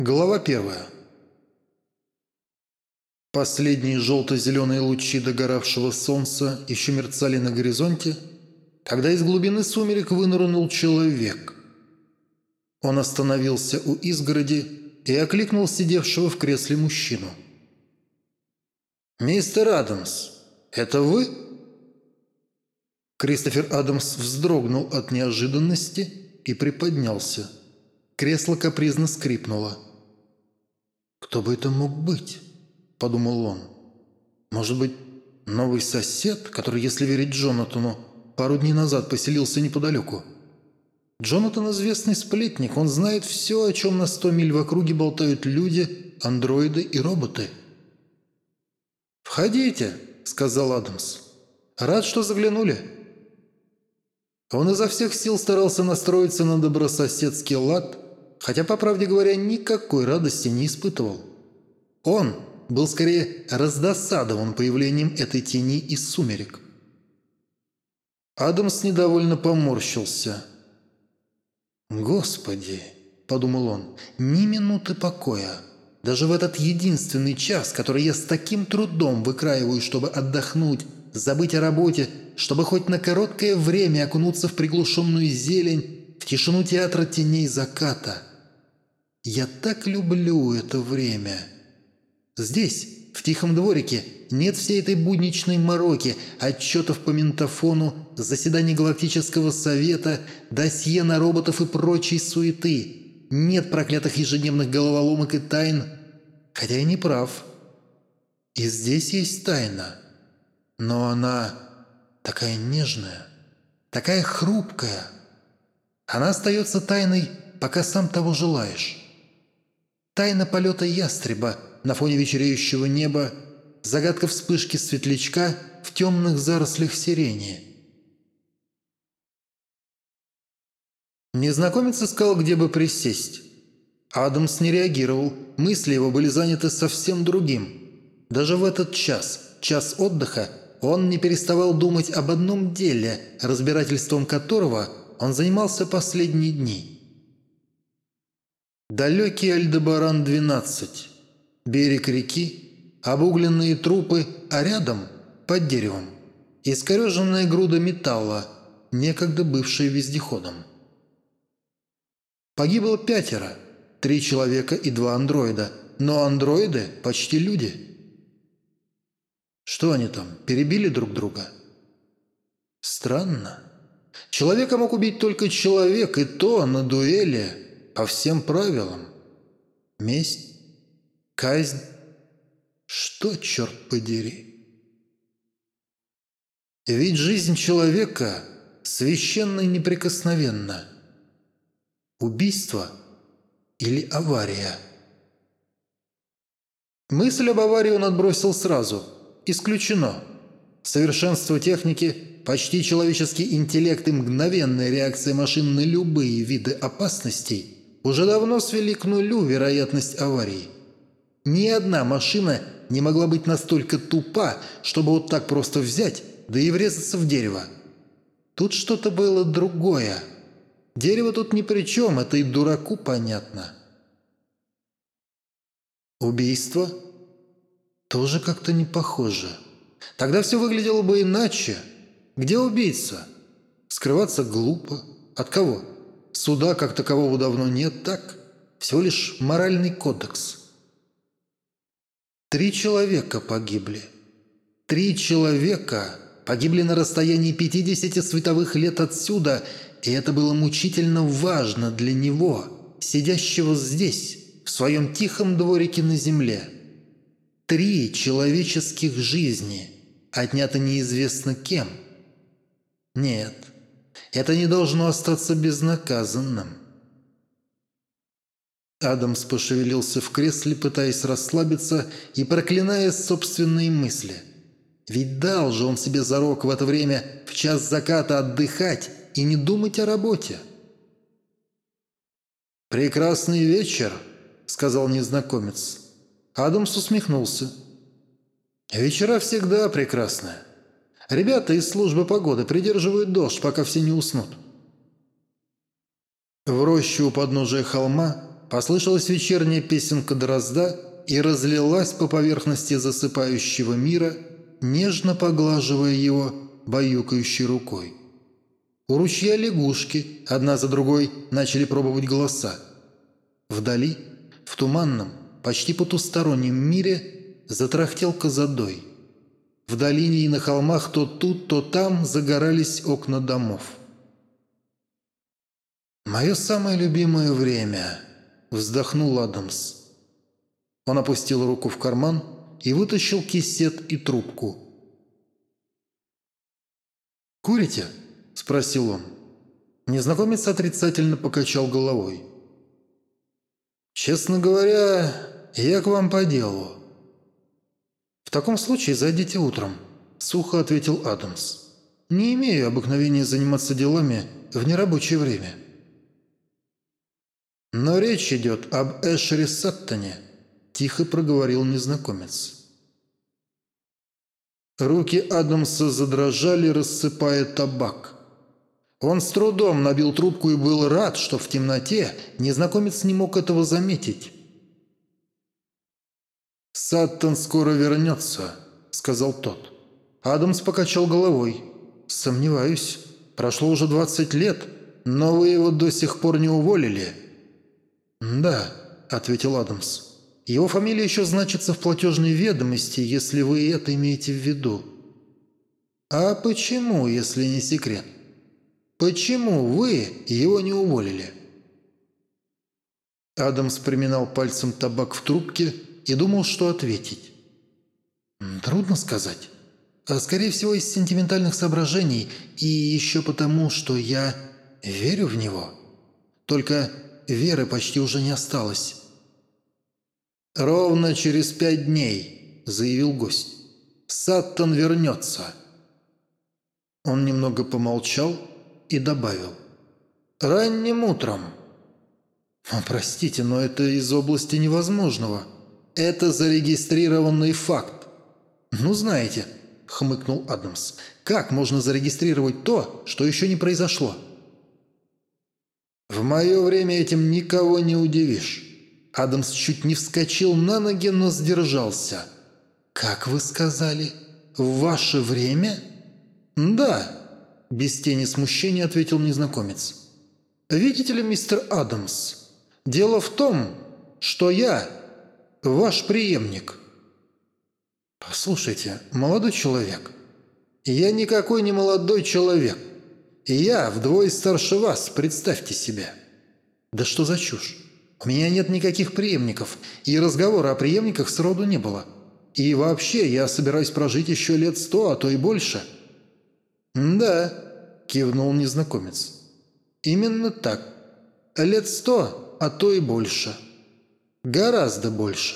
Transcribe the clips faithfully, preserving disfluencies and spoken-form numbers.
Глава первая. Последние желто-зеленые лучи догоравшего солнца еще мерцали на горизонте, когда из глубины сумерек вынырнул человек. Он остановился у изгороди и окликнул сидевшего в кресле мужчину. «Мистер Адамс, это вы?» Кристофер Адамс вздрогнул от неожиданности и приподнялся. Кресло капризно скрипнуло. «Кто бы это мог быть?» – подумал он. «Может быть, новый сосед, который, если верить Джонатану, пару дней назад поселился неподалеку? Джонатан – известный сплетник, он знает все, о чем на сто миль в округе болтают люди, андроиды и роботы». «Входите», – сказал Адамс. «Рад, что заглянули». Он изо всех сил старался настроиться на добрососедский лад, хотя, по правде говоря, никакой радости не испытывал. Он был скорее раздосадован появлением этой тени из сумерек. Адамс недовольно поморщился. «Господи!» – подумал он, – «ни минуты покоя. Даже в этот единственный час, который я с таким трудом выкраиваю, чтобы отдохнуть, забыть о работе, чтобы хоть на короткое время окунуться в приглушенную зелень, в тишину театра теней заката. Я так люблю это время. Здесь, в тихом дворике, нет всей этой будничной мороки, отчетов по ментафону, заседаний Галактического совета, досье на роботов и прочей суеты. Нет проклятых ежедневных головоломок и тайн. Хотя я не прав. И здесь есть тайна. Но она такая нежная, такая хрупкая. Она остается тайной, пока сам того желаешь. Тайна полета ястреба на фоне вечереющего неба, загадка вспышки светлячка в темных зарослях сирени. Незнакомец искал, где бы присесть. Адамс не реагировал, мысли его были заняты совсем другим. Даже в этот час, час отдыха, он не переставал думать об одном деле, разбирательством которого он занимался последние дни. Далекий Альдебаран-двенадцать. Берег реки, обугленные трупы, а рядом, под деревом, искореженная груда металла, некогда бывшая вездеходом. Погибло пятеро, три человека и два андроида, но андроиды почти люди. Что они там, перебили друг друга? Странно. Человека мог убить только человек, и то на дуэли, по всем правилам. Месть? Казнь? Что, черт подери? Ведь жизнь человека священна и неприкосновенна. Убийство или авария? Мысль об аварии он отбросил сразу. Исключено. Совершенство техники, почти человеческий интеллект и мгновенная реакция машин на любые виды опасностей уже давно свели к нулю вероятность аварий. Ни одна машина не могла быть настолько тупа, чтобы вот так просто взять, да и врезаться в дерево. Тут что-то было другое. Дерево тут ни при чем, это и дураку понятно. Убийство? Тоже как-то не похоже. Тогда все выглядело бы иначе. Где убийца? Скрываться глупо. От кого? Суда как такового давно нет, так? Всего лишь моральный кодекс. Три человека погибли. Три человека погибли на расстоянии пятидесяти световых лет отсюда, и это было мучительно важно для него, сидящего здесь, в своем тихом дворике на земле. Три человеческих жизни, отняты неизвестно кем. Нет, это не должно остаться безнаказанным. Адамс пошевелился в кресле, пытаясь расслабиться и проклиная собственные мысли. Ведь дал же он себе зарок в это время в час заката отдыхать и не думать о работе. «Прекрасный вечер», — сказал незнакомец. Адамс усмехнулся. «Вечера всегда прекрасны. Ребята из службы погоды придерживают дождь, пока все не уснут». В роще у подножия холма послышалась вечерняя песенка дрозда и разлилась по поверхности засыпающего мира, нежно поглаживая его баюкающей рукой. У ручья лягушки одна за другой начали пробовать голоса. Вдали, в туманном, почти потустороннем мире затрахтел козадой. В долине и на холмах то тут, то там загорались окна домов. «Мое самое любимое время», — вздохнул Адамс. Он опустил руку в карман и вытащил кисет и трубку. «Курите?» – спросил он. Незнакомец отрицательно покачал головой. «Честно говоря, я к вам по делу». «В таком случае зайдите утром», – сухо ответил Адамс. «Не имею обыкновения заниматься делами в нерабочее время». «Но речь идет об Эшере Саттоне», – тихо проговорил незнакомец. Руки Адамса задрожали, рассыпая табак. Он с трудом набил трубку и был рад, что в темноте незнакомец не мог этого заметить. «Саттон скоро вернется», — сказал тот. Адамс покачал головой. «Сомневаюсь. Прошло уже двадцать лет, но вы его до сих пор не уволили». «Да», — ответил Адамс. «Его фамилия еще значится в платежной ведомости, если вы это имеете в виду». «А почему, если не секрет? Почему вы его не уволили?» Адамс приминал пальцем табак в трубке и думал, что ответить. «Трудно сказать. А скорее всего, из сентиментальных соображений и еще потому, что я верю в него. Только веры почти уже не осталось». «Ровно через пять дней», — заявил гость. «Саттон вернется». Он немного помолчал и добавил. «Ранним утром». «Простите, но это из области невозможного. Это зарегистрированный факт». «Ну, знаете», — хмыкнул Адамс, — «как можно зарегистрировать то, что еще не произошло?» «В мое время этим никого не удивишь». Адамс чуть не вскочил на ноги, но сдержался. «Как вы сказали? В ваше время?» «Да», – без тени смущения ответил незнакомец. «Видите ли, мистер Адамс, дело в том, что я ваш преемник». «Послушайте, молодой человек». «Я никакой не молодой человек. Я вдвое старше вас, представьте себе». «Да что за чушь? У меня нет никаких преемников, и разговора о преемниках сроду не было. И вообще, я собираюсь прожить еще лет сто, а то и больше». «Да», – кивнул незнакомец. «Именно так. Лет сто, а то и больше. Гораздо больше».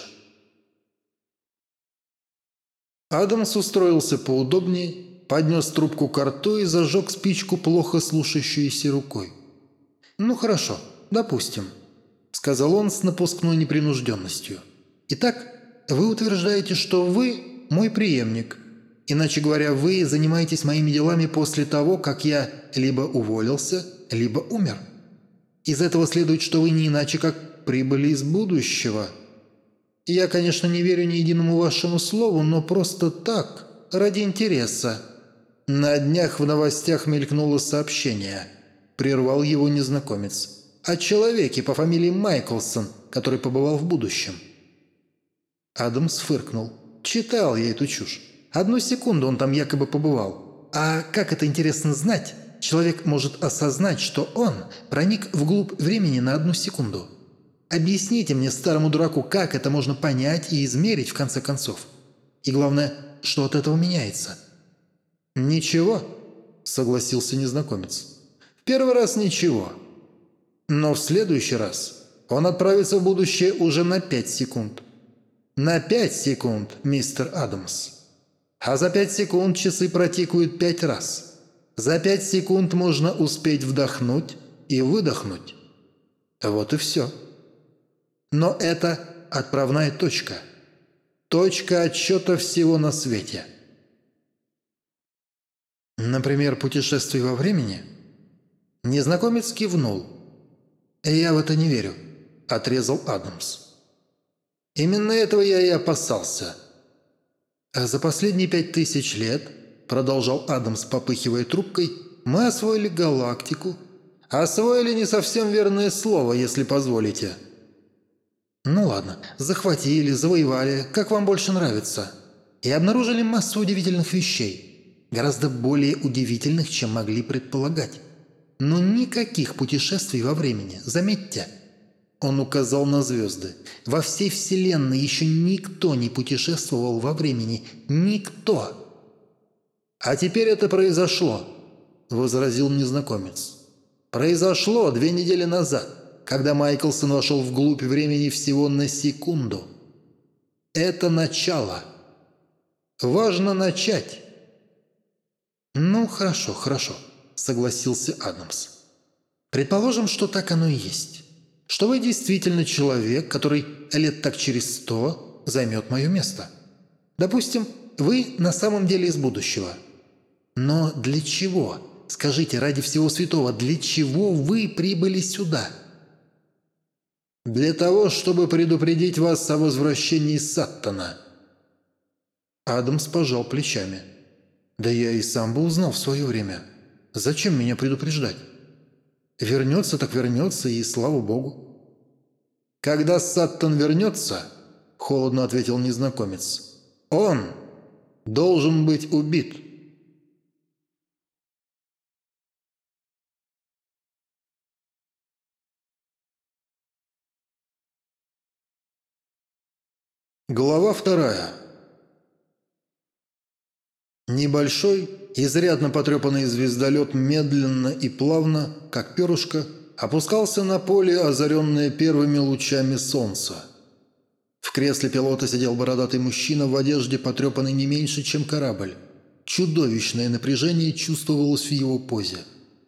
Адамс устроился поудобнее, поднес трубку к рту и зажег спичку плохо слушающейся рукой. «Ну хорошо, допустим», – сказал он с напускной непринужденностью. «Итак, вы утверждаете, что вы мой преемник. Иначе говоря, вы занимаетесь моими делами после того, как я либо уволился, либо умер. Из этого следует, что вы не иначе как прибыли из будущего. Я, конечно, не верю ни единому вашему слову, но просто так, ради интереса». «На днях в новостях мелькнуло сообщение», – прервал его незнакомец, – «о человеке по фамилии Майклсон, который побывал в будущем». Адамс фыркнул. «Читал я эту чушь. Одну секунду он там якобы побывал. А как это интересно знать? Человек может осознать, что он проник вглубь времени на одну секунду. Объясните мне, старому дураку, как это можно понять и измерить в конце концов? И главное, что от этого меняется?» «Ничего», — согласился незнакомец. «В первый раз ничего. Но в следующий раз он отправится в будущее уже на пять секунд. На пять секунд, мистер Адамс. А за пять секунд часы протикают пять раз. За пять секунд можно успеть вдохнуть и выдохнуть. Вот и все. Но это отправная точка. Точка отсчета всего на свете». «Например, путешествие во времени?» Незнакомец кивнул. «Я в это не верю. – отрезал Адамс. «Именно этого я и опасался». «А за последние пять тысяч лет, – продолжал Адамс, попыхивая трубкой, – мы освоили галактику». «Освоили не совсем верное слово, если позволите». «Ну ладно, захватили, завоевали, как вам больше нравится. И обнаружили массу удивительных вещей, гораздо более удивительных, чем могли предполагать. Но никаких путешествий во времени, заметьте». Он указал на звезды. «Во всей Вселенной еще никто не путешествовал во времени. Никто!» «А теперь это произошло», – возразил незнакомец. «Произошло две недели назад, когда Майклсон вошел вглубь времени всего на секунду. Это начало. Важно начать». «Ну, хорошо, хорошо», – согласился Адамс. «Предположим, что так оно и есть. Что вы действительно человек, который лет так через сто займет мое место. Допустим, вы на самом деле из будущего. Но для чего? Скажите, ради всего святого, для чего вы прибыли сюда?» «Для того, чтобы предупредить вас о возвращении Саттона». Адамс пожал плечами. «Да я и сам бы узнал в свое время. Зачем меня предупреждать? Вернется так вернется, и слава богу». «Когда Саттон вернется, – холодно ответил незнакомец, – он должен быть убит». Глава вторая. Небольшой, изрядно потрепанный звездолет медленно и плавно, как перышко, опускался на поле, озаренное первыми лучами солнца. В кресле пилота сидел бородатый мужчина в одежде, потрепанной не меньше, чем корабль. Чудовищное напряжение чувствовалось в его позе.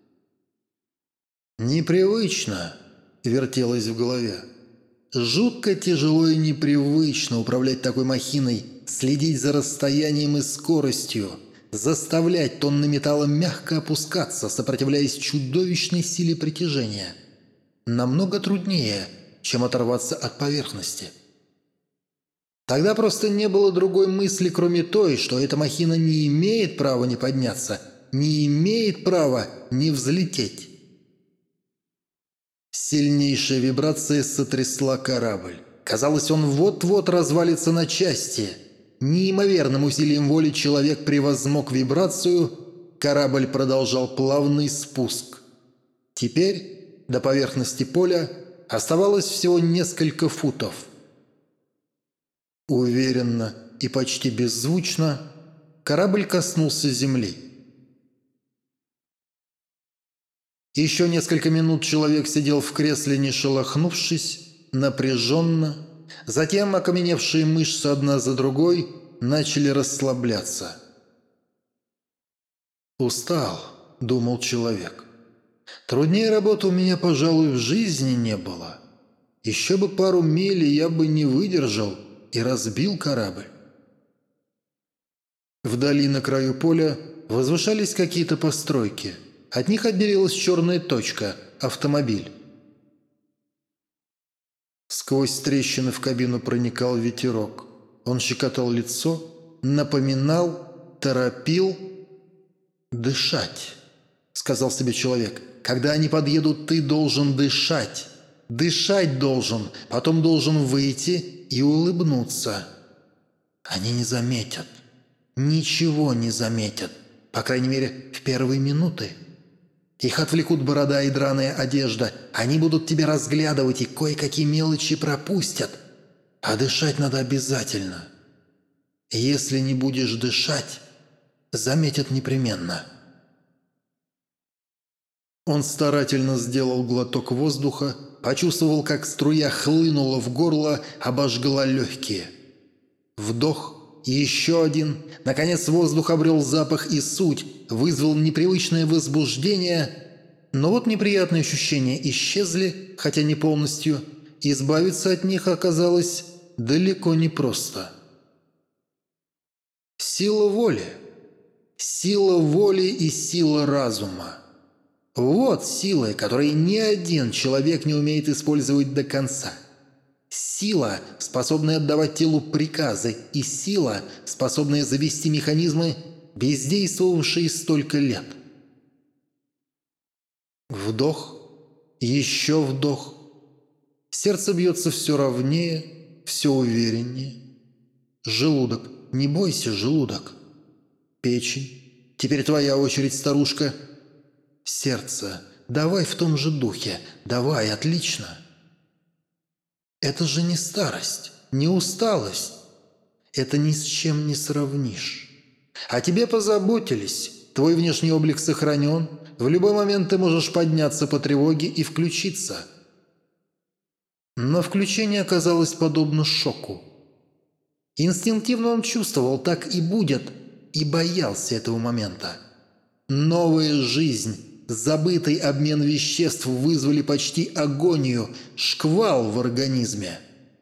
«Непривычно», – вертелось в голове. «Жутко тяжело и непривычно управлять такой махиной, следить за расстоянием и скоростью, заставлять тонны металла мягко опускаться, сопротивляясь чудовищной силе притяжения. Намного труднее, чем оторваться от поверхности». Тогда просто не было другой мысли, кроме той, что эта махина не имеет права не подняться, не имеет права не взлететь. Сильнейшая вибрация сотрясла корабль. Казалось, он вот-вот развалится на части. Неимоверным усилием воли человек превозмог вибрацию, корабль продолжал плавный спуск. Теперь до поверхности поля оставалось всего несколько футов. Уверенно и почти беззвучно корабль коснулся земли. Еще несколько минут человек сидел в кресле, не шелохнувшись, напряженно. Затем окаменевшие мышцы одна за другой начали расслабляться. «Устал», – думал человек. «Труднее работы у меня, пожалуй, в жизни не было. Еще бы пару миль, и я бы не выдержал и разбил корабль». Вдали на краю поля возвышались какие-то постройки. От них отделилась черная точка – автомобиль. Сквозь трещины в кабину проникал ветерок. Он щекотал лицо, напоминал, торопил. «Дышать», – сказал себе человек. «Когда они подъедут, ты должен дышать. Дышать должен, потом должен выйти и улыбнуться. Они не заметят. Ничего не заметят. По крайней мере, в первые минуты. Их отвлекут борода и драная одежда. Они будут тебя разглядывать и кое-какие мелочи пропустят. А дышать надо обязательно. Если не будешь дышать, заметят непременно». Он старательно сделал глоток воздуха, почувствовал, как струя хлынула в горло, обожгла легкие. Вдох. И еще один. Наконец воздух обрел запах и суть, вызвал непривычное возбуждение. Но вот неприятные ощущения исчезли, хотя не полностью. Избавиться от них оказалось далеко не просто. Сила воли. Сила воли и сила разума. Вот сила, которую ни один человек не умеет использовать до конца. Сила, способная отдавать телу приказы, и сила, способная завести механизмы, бездействовавшие столько лет. Вдох, еще вдох. Сердце бьется все ровнее, все увереннее. Желудок, не бойся, желудок. Печень, теперь твоя очередь, старушка. Сердце, давай в том же духе, давай, отлично. Это же не старость, не усталость. Это ни с чем не сравнишь. О тебе позаботились, твой внешний облик сохранен. В любой момент ты можешь подняться по тревоге и включиться. Но включение оказалось подобно шоку. Инстинктивно он чувствовал, так и будет, и боялся этого момента. Новая жизнь, забытый обмен веществ вызвали почти агонию, шквал в организме.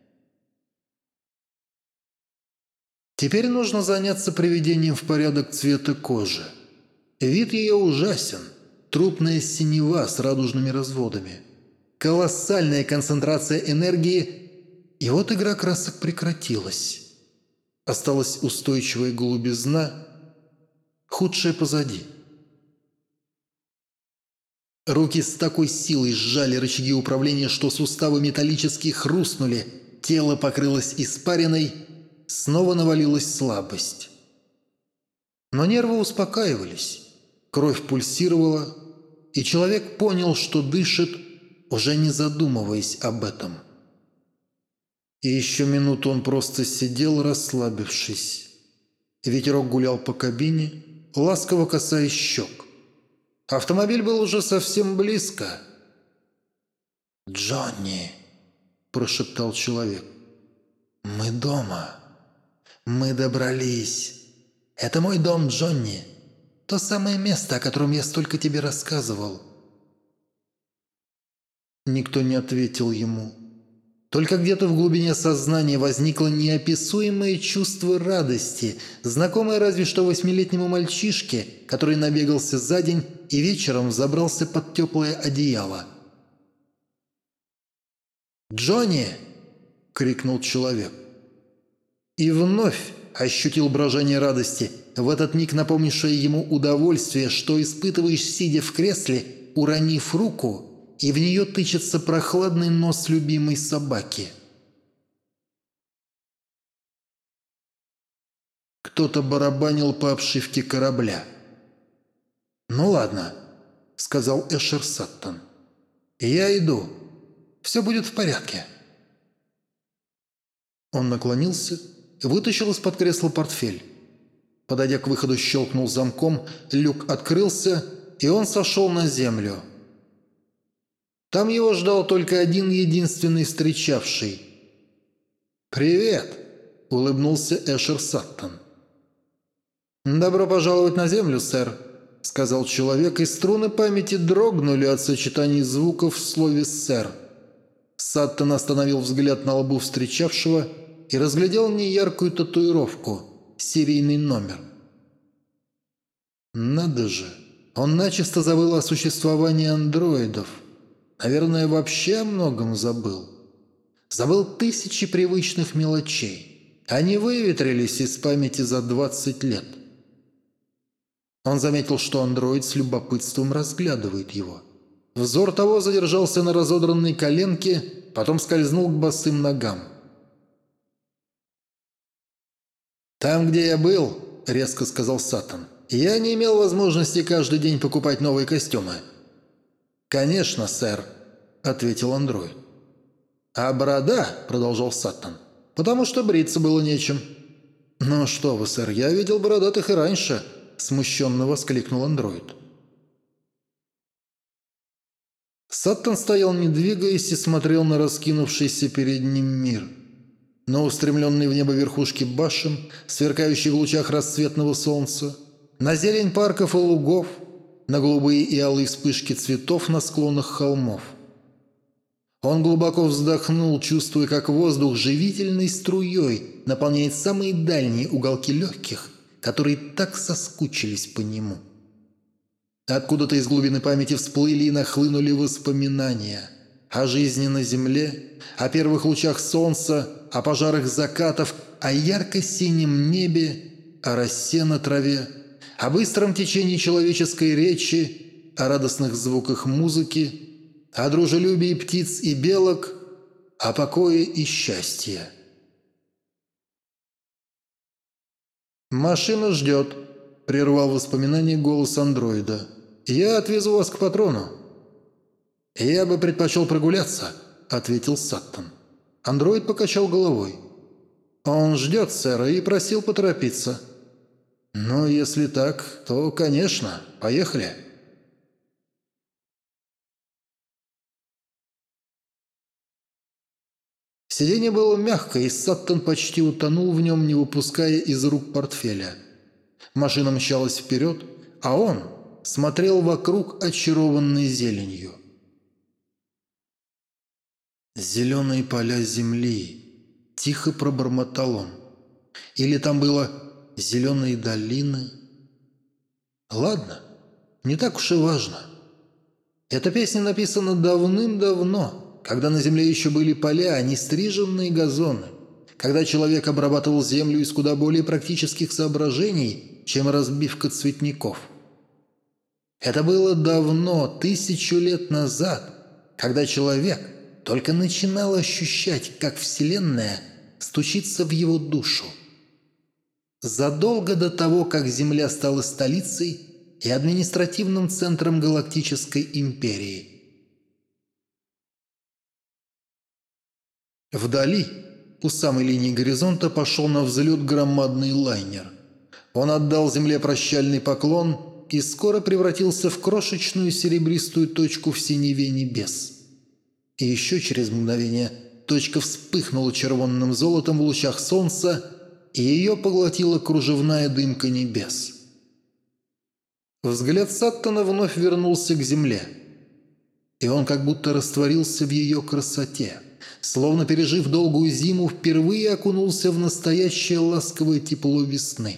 Теперь нужно заняться приведением в порядок цвета кожи. Вид ее ужасен. Трупная синева с радужными разводами. Колоссальная концентрация энергии, и вот игра красок прекратилась. Осталась устойчивая голубизна, худшее позади. Руки с такой силой сжали рычаги управления, что суставы металлически хрустнули, тело покрылось испариной, снова навалилась слабость. Но нервы успокаивались, кровь пульсировала, и человек понял, что дышит, уже не задумываясь об этом. И еще минуту он просто сидел, расслабившись. Ветерок гулял по кабине, ласково касаясь щек. Автомобиль был уже совсем близко. «Джонни», – прошептал человек, – «мы дома. Мы добрались. Это мой дом, Джонни. То самое место, о котором я столько тебе рассказывал». Никто не ответил ему. Только где-то в глубине сознания возникло неописуемое чувство радости, знакомое разве что восьмилетнему мальчишке, который набегался за день и вечером забрался под теплое одеяло. «Джонни!» – крикнул человек. И вновь ощутил брожение радости, в этот миг напомнившее ему удовольствие, что испытываешь, сидя в кресле, уронив руку, и в нее тычется прохладный нос любимой собаки. Кто-то барабанил по обшивке корабля. «Ну ладно», — сказал Эшер Саттон. «Я иду. Все будет в порядке». Он наклонился, вытащил из-под кресла портфель. Подойдя к выходу, щелкнул замком, люк открылся, и он сошел на землю. Там его ждал только один единственный встречавший. «Привет!» – улыбнулся Эшер Саттон. «Добро пожаловать на землю, сэр», – сказал человек, и струны памяти дрогнули от сочетаний звуков в слове «сэр». Саттон остановил взгляд на лбу встречавшего и разглядел неяркую татуировку – серийный номер. Надо же, он начисто забыл о существовании андроидов. Наверное, вообще о многом забыл. Забыл тысячи привычных мелочей. Они выветрились из памяти за двадцать лет. Он заметил, что андроид с любопытством разглядывает его. Взор того задержался на разодранной коленке, потом скользнул к босым ногам. «Там, где я был, — резко сказал Саттон, — я не имел возможности каждый день покупать новые костюмы». «Конечно, сэр», — ответил андроид. «А борода, — продолжал Саттон, — потому что бриться было нечем». «Ну что вы, сэр, я видел бородатых и раньше», — смущенно воскликнул андроид. Саттон стоял, не двигаясь, и смотрел на раскинувшийся перед ним мир. На устремленные в небо верхушки башен, сверкающие в лучах расцветного солнца, на зелень парков и лугов, на голубые и алые вспышки цветов на склонах холмов. Он глубоко вздохнул, чувствуя, как воздух живительной струей наполняет самые дальние уголки легких, которые так соскучились по нему. Откуда-то из глубины памяти всплыли и нахлынули воспоминания о жизни на земле, о первых лучах солнца, о пожарах закатов, о ярко-синем небе, о росе на траве, о быстром течении человеческой речи, о радостных звуках музыки, о дружелюбии птиц и белок, о покое и счастье. «Машина ждет», – прервал воспоминание голос андроида. «Я отвезу вас к патрону». «Я бы предпочел прогуляться», – ответил Саттон. Андроид покачал головой. «Он ждет, сэр, и просил поторопиться». «Ну, если так, то, конечно, поехали». Сиденье было мягкое, и Саттон почти утонул в нем, не выпуская из рук портфеля. Машина мчалась вперед, а он смотрел вокруг, очарованный зеленью. «Зеленые поля земли», – тихо пробормотал он. Или там было «зеленые долины». Ладно, не так уж и важно. Эта песня написана давным-давно, когда на земле еще были поля, а не стриженные газоны, когда человек обрабатывал землю из куда более практических соображений, чем разбивка цветников. Это было давно, тысячу лет назад, когда человек только начинал ощущать, как Вселенная стучится в его душу. Задолго до того, как Земля стала столицей и административным центром Галактической империи. Вдали, у самой линии горизонта, пошел на взлет громадный лайнер. Он отдал Земле прощальный поклон и скоро превратился в крошечную серебристую точку в синеве небес. И еще через мгновение точка вспыхнула червонным золотом в лучах солнца, и ее поглотила кружевная дымка небес. Взгляд Саттона вновь вернулся к земле, и он как будто растворился в ее красоте, словно пережив долгую зиму, впервые окунулся в настоящее ласковое тепло весны.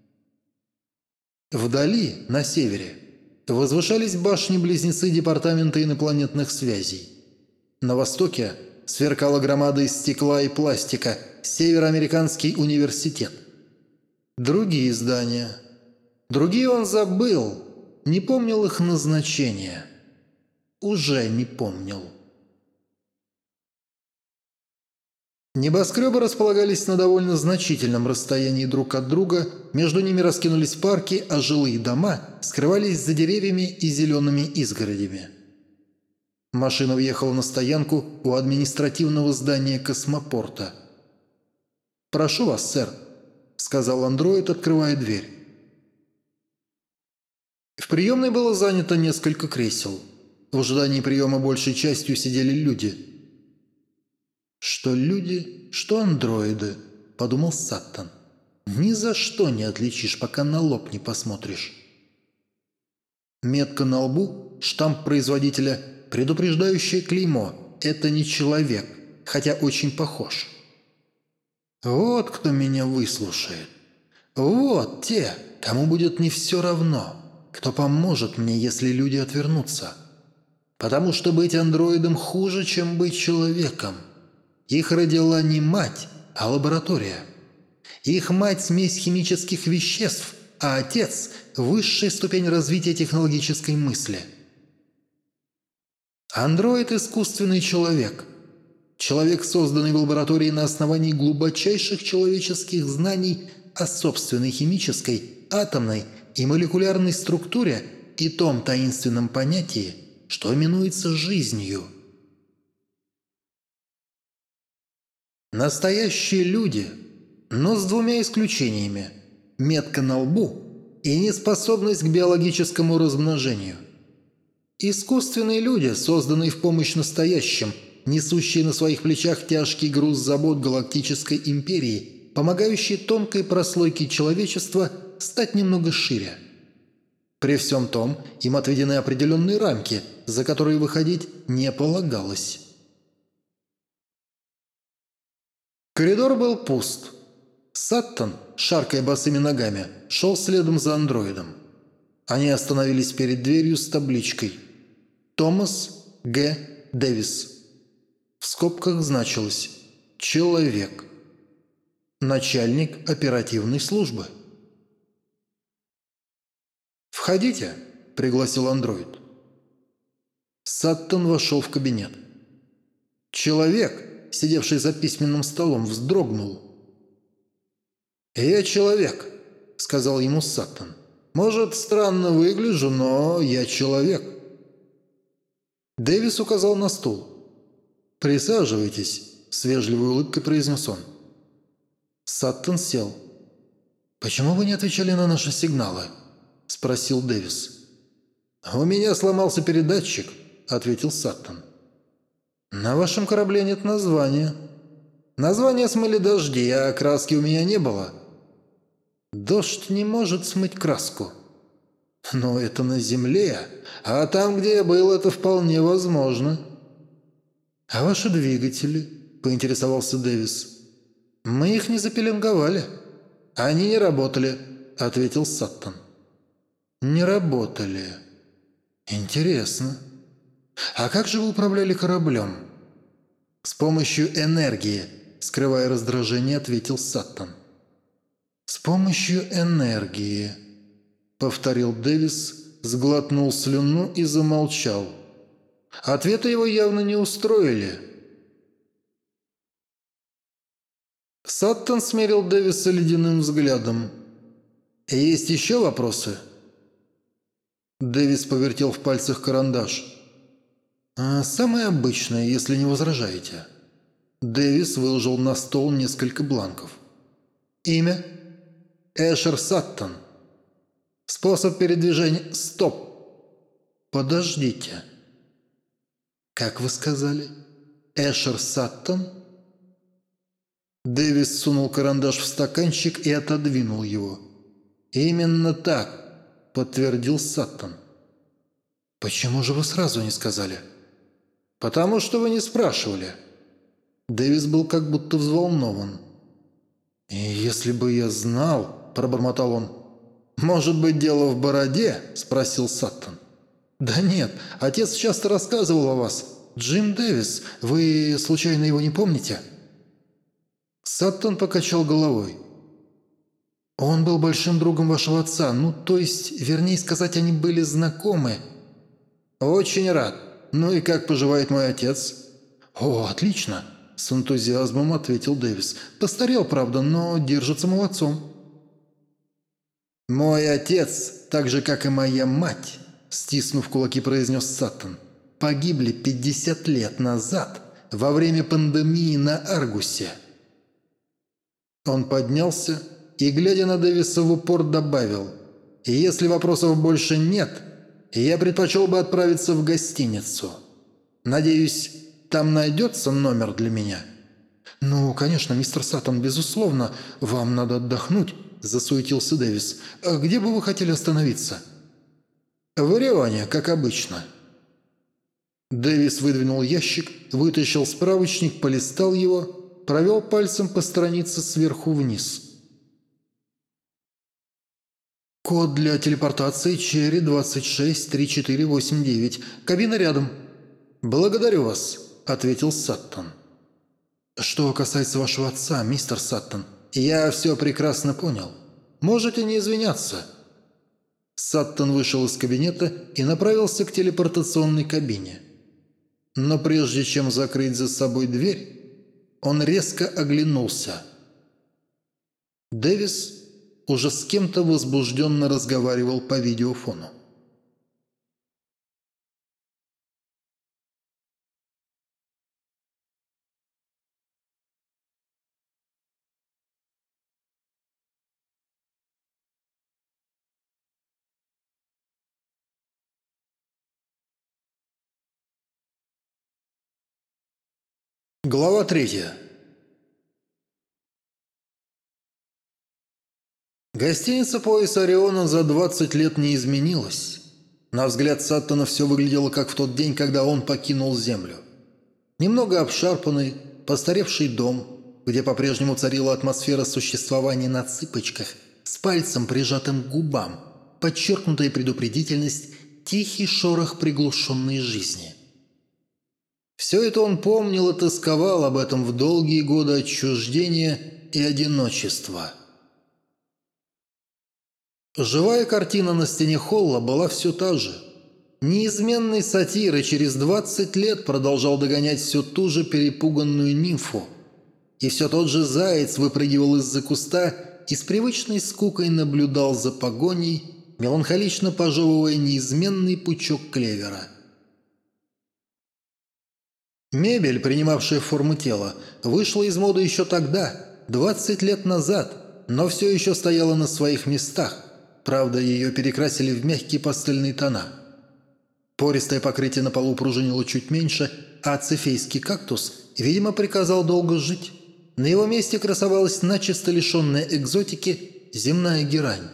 Вдали, на севере, возвышались башни-близнецы Департамента инопланетных связей. На востоке сверкала громада из стекла и пластика Североамериканский университет. Другие здания. Другие он забыл, не помнил их назначения. Уже не помнил. Небоскребы располагались на довольно значительном расстоянии друг от друга, между ними раскинулись парки, а жилые дома скрывались за деревьями и зелеными изгородями. Машина въехала на стоянку у административного здания космопорта. «Прошу вас, сэр», – сказал андроид, открывая дверь. В приемной было занято несколько кресел. В ожидании приема большей частью сидели люди. «Что люди, что андроиды», – подумал Саттон. «Ни за что не отличишь, пока на лоб не посмотришь». Метка на лбу, штамп производителя, предупреждающее клеймо – это не человек, хотя очень похож. Вот кто меня выслушает. Вот те, кому будет не все равно, кто поможет мне, если люди отвернутся. Потому что быть андроидом хуже, чем быть человеком. Их родила не мать, а лаборатория. Их мать – смесь химических веществ, а отец – высшая ступень развития технологической мысли. Андроид – искусственный человек. Человек, созданный в лаборатории на основании глубочайших человеческих знаний о собственной химической, атомной и молекулярной структуре и том таинственном понятии, что именуется жизнью. Настоящие люди, но с двумя исключениями – метка на лбу и неспособность к биологическому размножению. Искусственные люди, созданные в помощь настоящим, несущие на своих плечах тяжкий груз забот Галактической империи, помогающие тонкой прослойке человечества стать немного шире. При всем том, им отведены определенные рамки, за которые выходить не полагалось. Коридор был пуст. Саттон, шаркая босыми ногами, шел следом за андроидом. Они остановились перед дверью с табличкой «Томас Г. Дэвис». В скобках значилось «Человек. Начальник оперативной службы». «Входите», – пригласил андроид. Саттон вошел в кабинет. Человек, сидевший за письменным столом, вздрогнул. «Я человек», – сказал ему Саттон. «Может, странно выгляжу, но я человек». Дэвис указал на стул. «Присаживайтесь», – с вежливой улыбкой произнес он. Саттон сел. «Почему вы не отвечали на наши сигналы?» – спросил Дэвис. «У меня сломался передатчик», – ответил Саттон. «На вашем корабле нет названия». «Название смыли дожди, а краски у меня не было». «Дождь не может смыть краску». «Но это на земле, а там, где я был, это вполне возможно». «А ваши двигатели?» – поинтересовался Дэвис. «Мы их не запеленговали». «Они не работали», – ответил Саттон. «Не работали. Интересно. А как же вы управляли кораблем?» «С помощью энергии», – скрывая раздражение, ответил Саттон. «С помощью энергии», – повторил Дэвис, сглотнул слюну и замолчал. Ответы его явно не устроили. Саттон смерил Дэвиса ледяным взглядом. «Есть еще вопросы?» Дэвис повертел в пальцах карандаш. «А «Самое обычное, если не возражаете». Дэвис выложил на стол несколько бланков. «Имя?» «Эшер Саттон». «Способ передвижения?» «Стоп! Подождите». «Как вы сказали? Эшер Саттон?» Дэвис сунул карандаш в стаканчик и отодвинул его. «Именно так», – подтвердил Саттон. «Почему же вы сразу не сказали?» «Потому что вы не спрашивали». Дэвис был как будто взволнован. «И если бы я знал...» – пробормотал он. «Может быть, дело в бороде?» – спросил Саттон. «Да нет, отец часто рассказывал о вас. Джим Дэвис, вы случайно его не помните?» Саттон покачал головой. «Он был большим другом вашего отца. Ну, то есть, вернее сказать, они были знакомы». «Очень рад. Ну и как поживает мой отец?» «О, отлично!» – с энтузиазмом ответил Дэвис. «Постарел, правда, но держится молодцом». «Мой отец, так же, как и моя мать», – стиснув кулаки, произнес Саттон, – «погибли пятьдесят лет назад во время пандемии на Аргусе». Он поднялся и, глядя на Дэвиса в упор, добавил: «Если вопросов больше нет, я предпочел бы отправиться в гостиницу. Надеюсь, там найдется номер для меня?» «Ну, конечно, мистер Саттон, безусловно, вам надо отдохнуть», – засуетился Дэвис. «А где бы вы хотели остановиться?» «В Орионе, как обычно». Дэвис выдвинул ящик, вытащил справочник, полистал его, провел пальцем по странице сверху вниз. «Код для телепортации Черри двадцать шесть три четыре восемь девять. Кабина рядом». «Благодарю вас», – ответил Саттон. «Что касается вашего отца, мистер Саттон, я все прекрасно понял. Можете не извиняться». Саттон вышел из кабинета и направился к телепортационной кабине. Но прежде чем закрыть за собой дверь, он резко оглянулся. Дэвис уже с кем-то возбужденно разговаривал по видеофону. Глава третья. Гостиница пояса Ориона за двадцать лет не изменилась. На взгляд Саттона все выглядело как в тот день, когда он покинул Землю. Немного обшарпанный, постаревший дом, где по-прежнему царила атмосфера существования на цыпочках, с пальцем, прижатым к губам. подчеркнутая предупредительность, тихий шорох приглушенной жизни. Все это он помнил и тосковал об этом в долгие годы отчуждения и одиночества. Живая картина на стене холла была все та же. Неизменный сатир через двадцать лет продолжал догонять все ту же перепуганную нимфу. И все тот же заяц выпрыгивал из-за куста и с привычной скукой наблюдал за погоней, меланхолично пожевывая неизменный пучок клевера. Мебель, принимавшая форму тела, вышла из моды еще тогда, двадцать лет назад, но все еще стояла на своих местах. Правда, ее перекрасили в мягкие пастельные тона. Пористое покрытие на полу пружинило чуть меньше, а цефейский кактус, видимо, приказал долго жить. На его месте красовалась начисто лишенная экзотики земная герань.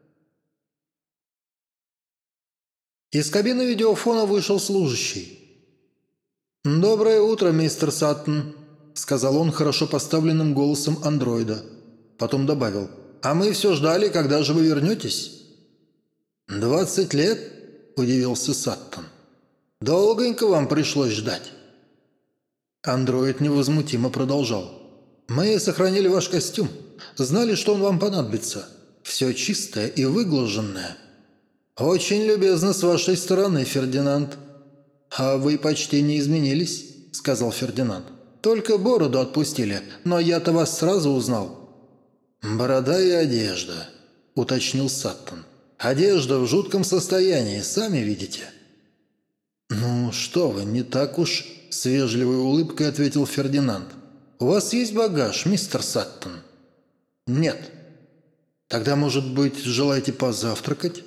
Из кабины видеофона вышел служащий. «Доброе утро, мистер Саттон», — сказал он хорошо поставленным голосом андроида. Потом добавил: «А мы все ждали, когда же вы вернетесь?» «Двадцать лет?» – удивился Саттон. «Долгонько вам пришлось ждать». Андроид невозмутимо продолжал: «Мы сохранили ваш костюм, знали, что он вам понадобится. Все чистое и выглаженное». «Очень любезно с вашей стороны, Фердинанд». «А вы почти не изменились», – сказал Фердинанд. «Только бороду отпустили, но я-то вас сразу узнал». «Борода и одежда», – уточнил Саттон. «Одежда в жутком состоянии, сами видите». «Ну что вы, не так уж», – с вежливой улыбкой ответил Фердинанд. «У вас есть багаж, мистер Саттон?» «Нет». «Тогда, может быть, желаете позавтракать?»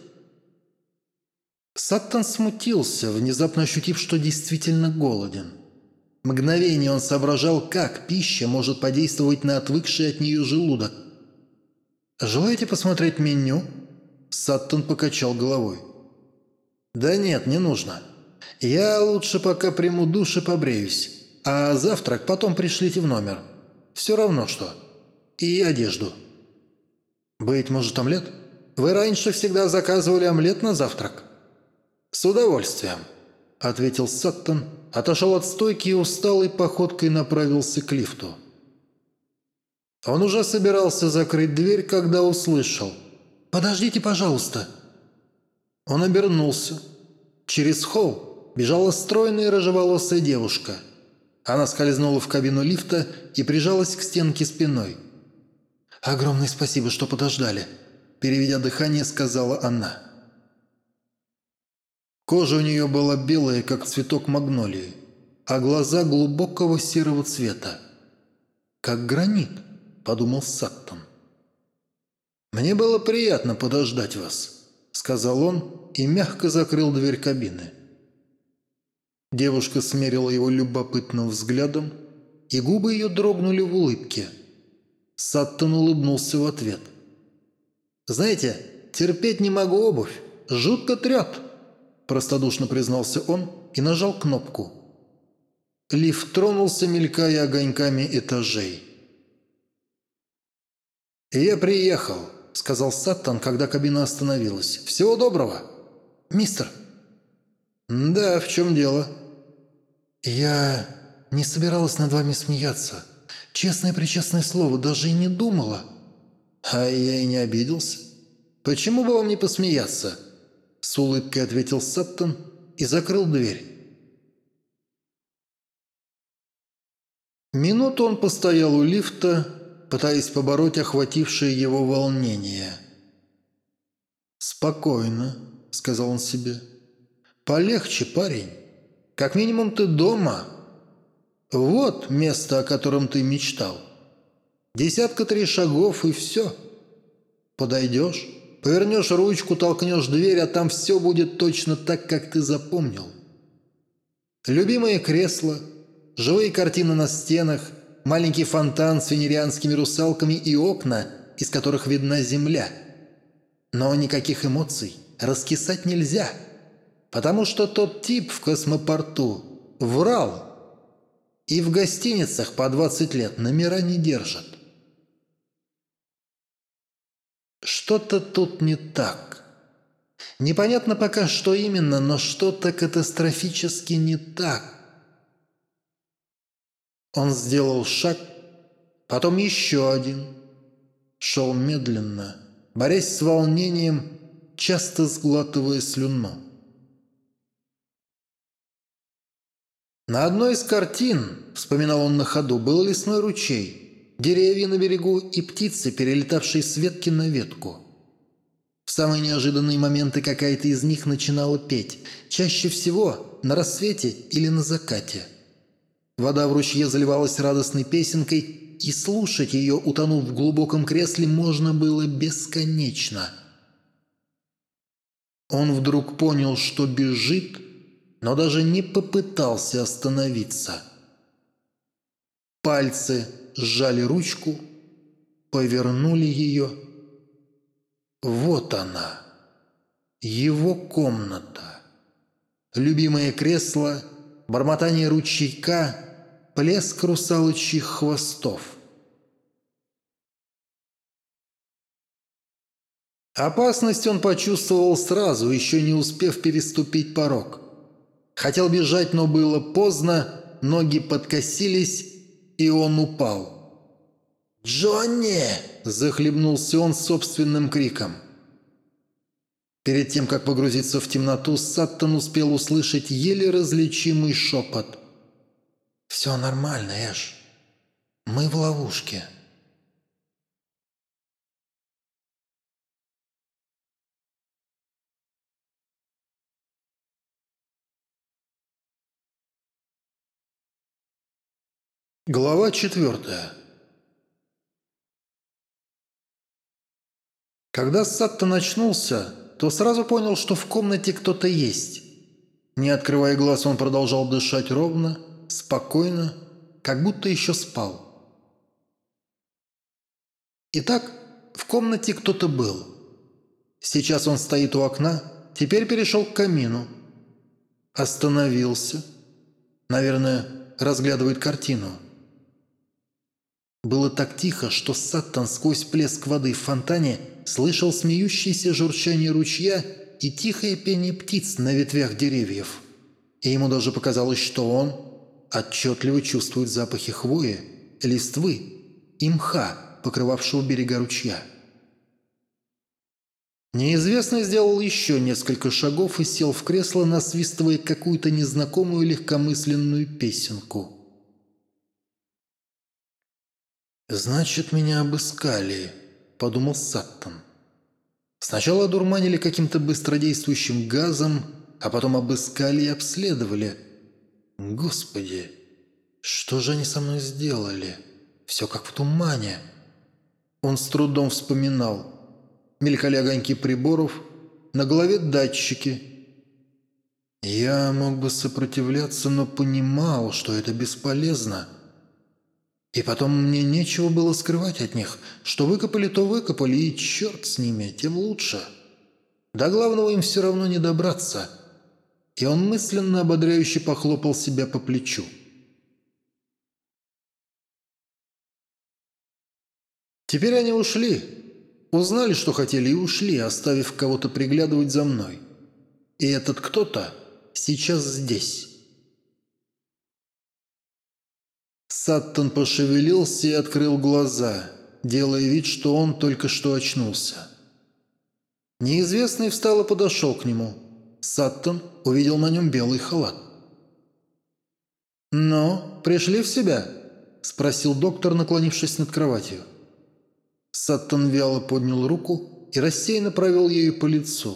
Саттон смутился, внезапно ощутив, что действительно голоден. Мгновение он соображал, как пища может подействовать на отвыкший от нее желудок. «Желаете посмотреть меню?» Саттон покачал головой. «Да нет, не нужно. Я лучше пока приму душ и побреюсь, а завтрак потом пришлите в номер. Все равно что. И одежду». «Быть может, омлет? Вы раньше всегда заказывали омлет на завтрак?» «С удовольствием», — ответил Саттон, отошел от стойки и усталой походкой направился к лифту. Он уже собирался закрыть дверь, когда услышал: «Подождите, пожалуйста». Он обернулся. Через холл бежала стройная рыжеволосая девушка. Она скользнула в кабину лифта и прижалась к стенке спиной. «Огромное спасибо, что подождали», – переведя дыхание, сказала она. Кожа у нее была белая, как цветок магнолии, а глаза глубокого серого цвета. «Как гранит», – подумал Саттон. «Мне было приятно подождать вас», – сказал он и мягко закрыл дверь кабины. Девушка смерила его любопытным взглядом, и губы ее дрогнули в улыбке. Саттон улыбнулся в ответ. «Знаете, терпеть не могу обувь, жутко трет», – простодушно признался он и нажал кнопку. Лифт тронулся, мелькая огоньками этажей. «Я приехал», – сказал Саттон, когда кабина остановилась. «Всего доброго, мистер». «Да, в чем дело?» «Я не собиралась над вами смеяться. Честное-пречестное слово, даже и не думала». «А я и не обиделся. Почему бы вам не посмеяться?» С улыбкой ответил Саттон и закрыл дверь. Минуту он постоял у лифта, пытаясь побороть охватившее его волнение. «Спокойно», — сказал он себе. «Полегче, парень. Как минимум ты дома. Вот место, о котором ты мечтал. Десятка три шагов и все. Подойдешь, повернешь ручку, толкнешь дверь, а там все будет точно так, как ты запомнил. Любимое кресло, живые картины на стенах, маленький фонтан с венерианскими русалками и окна, из которых видна земля. Но никаких эмоций раскисать нельзя, потому что тот тип в космопорту врал, и в гостиницах по двадцать лет номера не держат. Что-то тут не так. Непонятно пока, что именно, но что-то катастрофически не так. Он сделал шаг, потом еще один. Шел медленно, борясь с волнением, часто сглатывая слюну. На одной из картин, вспоминал он на ходу, был лесной ручей, деревья на берегу и птицы, перелетавшие с ветки на ветку. В самые неожиданные моменты какая-то из них начинала петь, чаще всего на рассвете или на закате. Вода в ручье заливалась радостной песенкой, и слушать ее, утонув в глубоком кресле, можно было бесконечно. Он вдруг понял, что бежит, но даже не попытался остановиться. Пальцы сжали ручку, повернули ее. Вот она, его комната. Любимое кресло, бормотание ручейка, плеск русалочьих хвостов. Опасность он почувствовал сразу, еще не успев переступить порог. Хотел бежать, но было поздно, ноги подкосились, и он упал. «Джонни!» – захлебнулся он собственным криком. Перед тем, как погрузиться в темноту, Саттон успел услышать еле различимый шепот. «Все нормально, Эш. Мы в ловушке». Глава четвертая. Когда Саттон очнулся, то сразу понял, что в комнате кто-то есть. Не открывая глаз, он продолжал дышать ровно, спокойно, как будто еще спал. Итак, в комнате кто-то был. Сейчас он стоит у окна, теперь перешел к камину. Остановился. Наверное, разглядывает картину. Было так тихо, что Саттон сквозь плеск воды в фонтане слышал смеющееся журчание ручья и тихое пение птиц на ветвях деревьев. И ему даже показалось, что он отчетливо чувствует запахи хвои, листвы и мха, покрывавшего берега ручья. Неизвестный сделал еще несколько шагов и сел в кресло, насвистывая какую-то незнакомую легкомысленную песенку. «Значит, меня обыскали», – подумал Саттон. «Сначала одурманили каким-то быстродействующим газом, а потом обыскали и обследовали. Господи, что же они со мной сделали? Все как в тумане». Он с трудом вспоминал. Мелькали огоньки приборов, на голове датчики. Я мог бы сопротивляться, но понимал, что это бесполезно. И потом мне нечего было скрывать от них. Что выкопали, то выкопали, и черт с ними, тем лучше. До главного им все равно не добраться. И он мысленно ободряюще похлопал себя по плечу. Теперь они ушли. Узнали, что хотели, и ушли, оставив кого-то приглядывать за мной. И этот кто-то сейчас здесь. Саттон пошевелился и открыл глаза, делая вид, что он только что очнулся. Неизвестный встал и подошел к нему. Саттон увидел на нем белый халат. «Ну, пришли в себя?» – спросил доктор, наклонившись над кроватью. Саттон вяло поднял руку и рассеянно провел ею по лицу.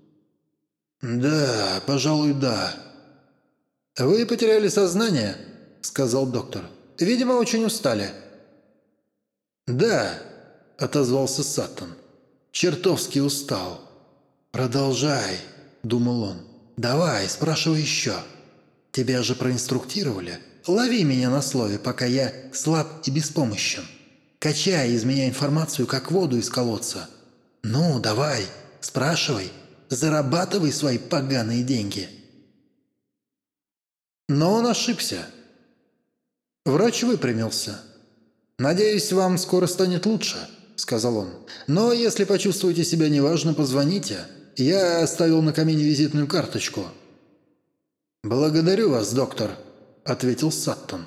«Да, пожалуй, да». «Вы потеряли сознание?» – сказал доктор. «Видимо, очень устали». «Да», – отозвался Саттон. «Чертовски устал». «Продолжай», – думал он. «Давай, спрашивай еще. Тебя же проинструктировали. Лови меня на слове, пока я слаб и беспомощен. Качай из меня информацию, как воду из колодца. Ну, давай, спрашивай, зарабатывай свои поганые деньги». Но он ошибся. Врач выпрямился. «Надеюсь, вам скоро станет лучше», – сказал он. «Но если почувствуете себя неважно, позвоните. Я оставил на камине визитную карточку». «Благодарю вас, доктор», — ответил Саттон.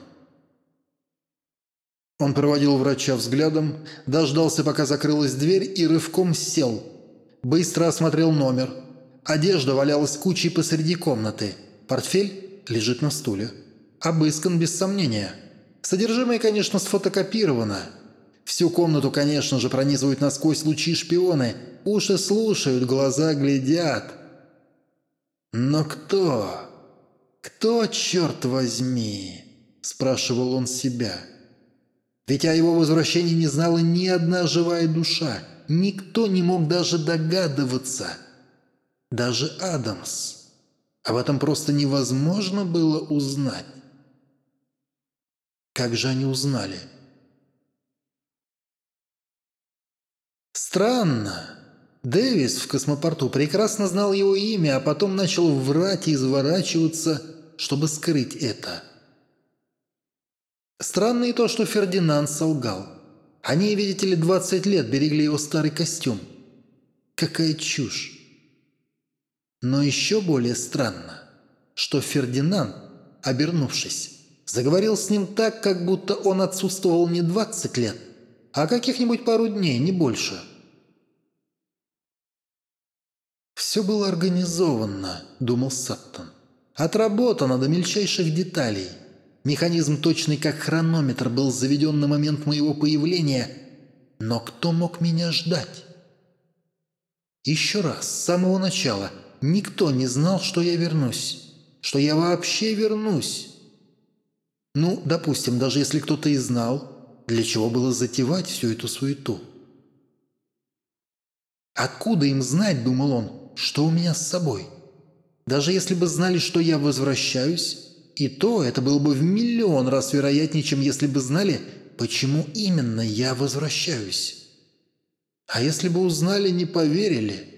Он проводил врача взглядом, дождался, пока закрылась дверь, и рывком сел. Быстро осмотрел номер. Одежда валялась кучей посреди комнаты. Портфель лежит на стуле. Обыскан без сомнения. Содержимое, конечно, сфотокопировано. Всю комнату, конечно же, пронизывают насквозь лучи-шпионы. Уши слушают, глаза глядят. Но кто? Кто, черт возьми? Спрашивал он себя. Ведь о его возвращении не знала ни одна живая душа. Никто не мог даже догадываться. Даже Адамс. Об этом просто невозможно было узнать. Как же они узнали? Странно. Дэвис в космопорту прекрасно знал его имя, а потом начал врать и изворачиваться, чтобы скрыть это. Странно и то, что Фердинанд солгал. Они, видите ли, двадцать лет берегли его старый костюм. Какая чушь. Но еще более странно, что Фердинанд, обернувшись, заговорил с ним так, как будто он отсутствовал не двадцать лет, а каких-нибудь пару дней, не больше. «Все было организовано», — думал Саттон. «Отработано до мельчайших деталей. Механизм, точный как хронометр, был заведен на момент моего появления. Но кто мог меня ждать? Еще раз, с самого начала, никто не знал, что я вернусь, что я вообще вернусь. Ну, допустим, даже если кто-то и знал, для чего было затевать всю эту суету? Откуда им знать, думал он, что у меня с собой? Даже если бы знали, что я возвращаюсь, и то это было бы в миллион раз вероятнее, чем если бы знали, почему именно я возвращаюсь. А если бы узнали, не поверили?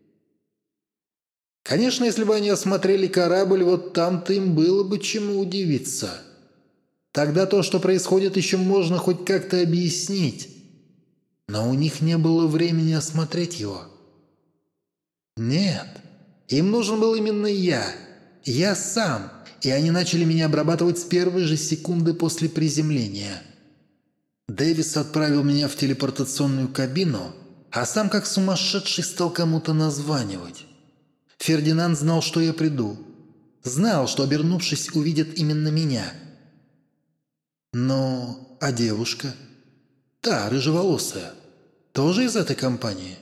Конечно, если бы они осмотрели корабль, вот там-то им было бы чему удивиться. Тогда то, что происходит, еще можно хоть как-то объяснить. Но у них не было времени осмотреть его. Нет, им нужен был именно я. Я сам. И они начали меня обрабатывать с первой же секунды после приземления. Дэвис отправил меня в телепортационную кабину, а сам как сумасшедший стал кому-то названивать. Фердинанд знал, что я приду. Знал, что, обернувшись, увидят именно меня. Но... а девушка? Та, рыжеволосая. Тоже из этой компании?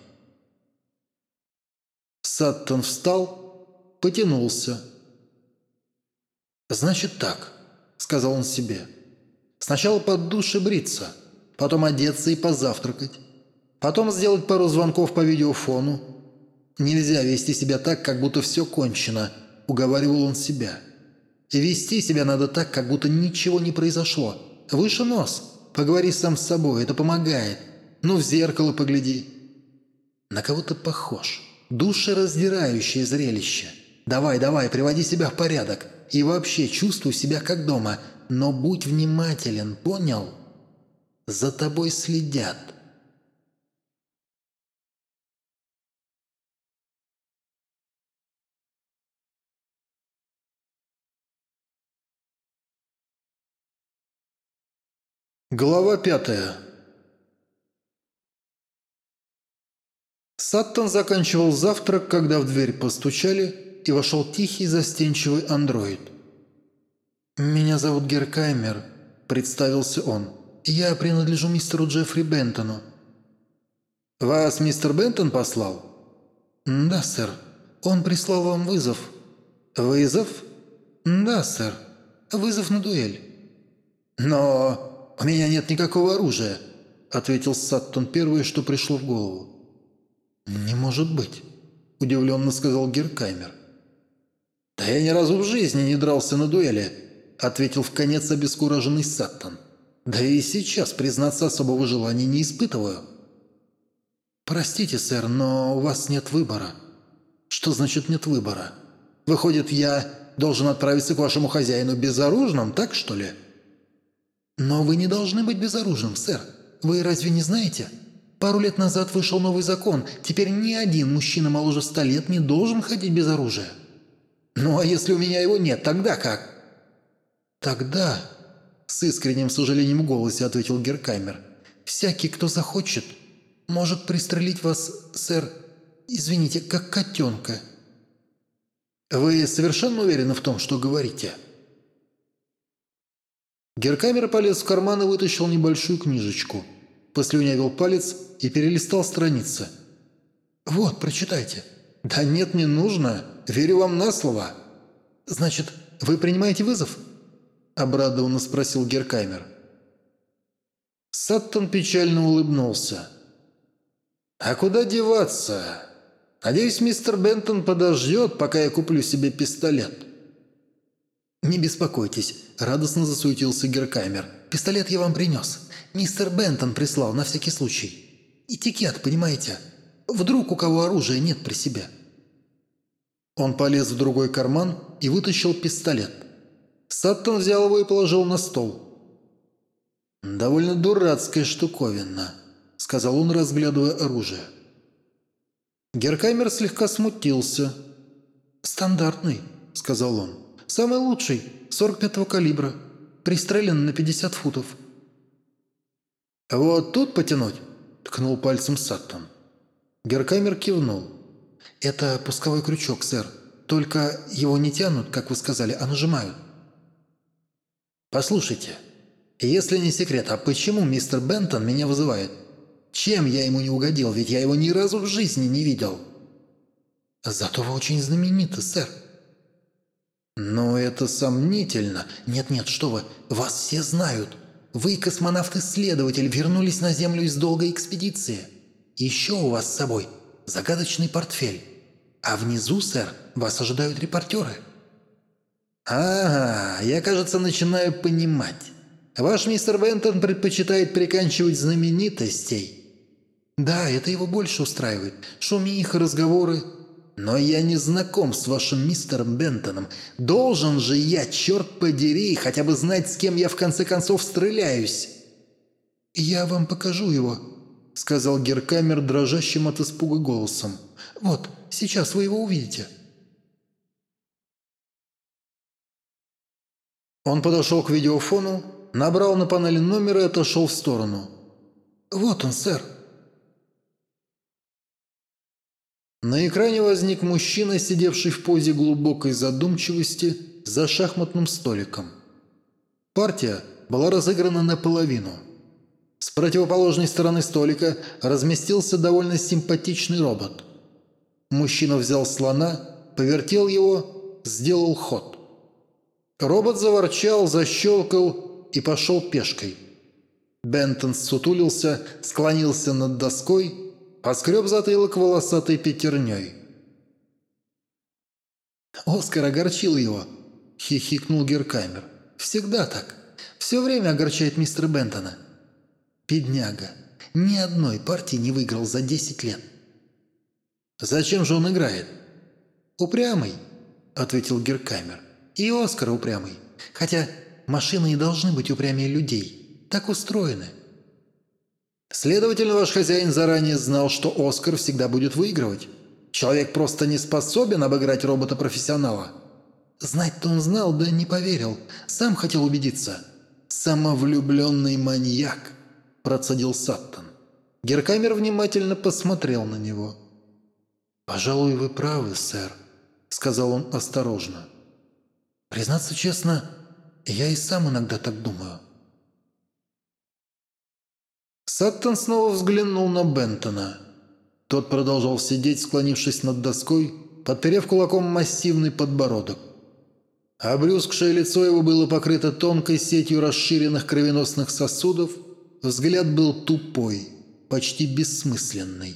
Саттон встал, потянулся. «Значит так», — сказал он себе. «Сначала под душ и бриться, потом одеться и позавтракать, потом сделать пару звонков по видеофону. Нельзя вести себя так, как будто все кончено», — уговаривал он себя. «И вести себя надо так, как будто ничего не произошло. Выше нос, поговори сам с собой, это помогает. Ну, в зеркало погляди». На кого ты похож? Душераздирающее зрелище. Давай, давай, приводи себя в порядок. И вообще чувствуй себя как дома. Но будь внимателен, понял? За тобой следят. Глава пятая. Саттон заканчивал завтрак, когда в дверь постучали, и вошел тихий застенчивый андроид. «Меня зовут Геркаймер», – представился он. «Я принадлежу мистеру Джеффри Бентону». «Вас мистер Бентон послал?» «Да, сэр. Он прислал вам вызов». «Вызов?» «Да, сэр. Вызов на дуэль». «Но у меня нет никакого оружия», – ответил Саттон первое, что пришло в голову. «Не может быть», – удивленно сказал Геркаймер. «Да я ни разу в жизни не дрался на дуэли», – ответил вконец обескураженный Саттон. «Да и сейчас, признаться, особого желания не испытываю». «Простите, сэр, но у вас нет выбора». «Что значит нет выбора? Выходит, я должен отправиться к вашему хозяину безоружным, так что ли?» «Но вы не должны быть безоружным, сэр. Вы разве не знаете?» Пару лет назад вышел новый закон. Теперь ни один мужчина моложе ста лет не должен ходить без оружия». «Ну а если у меня его нет, тогда как?» «Тогда...» — с искренним сожалением в голосе ответил Геркаймер. «Всякий, кто захочет, может пристрелить вас, сэр, извините, как котенка». «Вы совершенно уверены в том, что говорите?» Геркаймер полез в карман и вытащил небольшую книжечку. Послюнявил палец и перелистал страницы. «Вот, прочитайте». «Да нет, не нужно. Верю вам на слово». «Значит, вы принимаете вызов?» – обрадованно спросил Геркаймер. Саттон печально улыбнулся. «А куда деваться? Надеюсь, мистер Бентон подождет, пока я куплю себе пистолет». «Не беспокойтесь», – радостно засуетился Геркаймер. «Пистолет я вам принес. Мистер Бентон прислал на всякий случай. Этикет, понимаете? Вдруг у кого оружия нет при себе». Он полез в другой карман и вытащил пистолет. Саттон взял его и положил на стол. «Довольно дурацкая штуковина», – сказал он, разглядывая оружие. Геркаймер слегка смутился. «Стандартный», – сказал он. «Самый лучший, сорок пятого калибра. Пристрелен на пятьдесят футов». «Вот тут потянуть?» – ткнул пальцем Саттон. Геркаймер кивнул. «Это пусковой крючок, сэр. Только его не тянут, как вы сказали, а нажимают». «Послушайте, если не секрет, а почему мистер Бентон меня вызывает? Чем я ему не угодил, ведь я его ни разу в жизни не видел». «Зато вы очень знамениты, сэр». «Но это сомнительно. Нет-нет, что вы, вас все знают. Вы, космонавт-исследователь, вернулись на Землю из долгой экспедиции. Еще у вас с собой загадочный портфель. А внизу, сэр, вас ожидают репортеры». «Ага, я, кажется, начинаю понимать. Ваш мистер Бентон предпочитает приканчивать знаменитостей». «Да, это его больше устраивает. Шумиха, разговоры». «Но я не знаком с вашим мистером Бентоном. Должен же я, черт подери, хотя бы знать, с кем я в конце концов стреляюсь». «Я вам покажу его», — сказал Геркаймер дрожащим от испуга голосом. «Вот, сейчас вы его увидите». Он подошел к видеофону, набрал на панели номер и отошел в сторону. «Вот он, сэр». На экране возник мужчина, сидевший в позе глубокой задумчивости за шахматным столиком. Партия была разыграна наполовину. С противоположной стороны столика разместился довольно симпатичный робот. Мужчина взял слона, повертел его, сделал ход. Робот заворчал, защелкал и пошел пешкой. Бентон ссутулился, склонился над доской, поскреб затылок волосатой пятерней. «Оскар огорчил его», — хихикнул Геркаймер. «Всегда так. Все время огорчает мистера Бентона. Бедняга. Ни одной партии не выиграл за десять лет». «Зачем же он играет?» «Упрямый», — ответил Геркаймер. «И Оскар упрямый. Хотя машины и должны быть упрямее людей. Так устроены». «Следовательно, ваш хозяин заранее знал, что Оскар всегда будет выигрывать. Человек просто не способен обыграть робота-профессионала». «Знать-то он знал, да не поверил. Сам хотел убедиться». «Самовлюбленный маньяк», – процедил Саттон. Геркаймер внимательно посмотрел на него. «Пожалуй, вы правы, сэр», – сказал он осторожно. «Признаться честно, я и сам иногда так думаю». Саттон снова взглянул на Бентона. Тот продолжал сидеть, склонившись над доской, подперев кулаком массивный подбородок. Обрюзгшее лицо его было покрыто тонкой сетью расширенных кровеносных сосудов, взгляд был тупой, почти бессмысленный.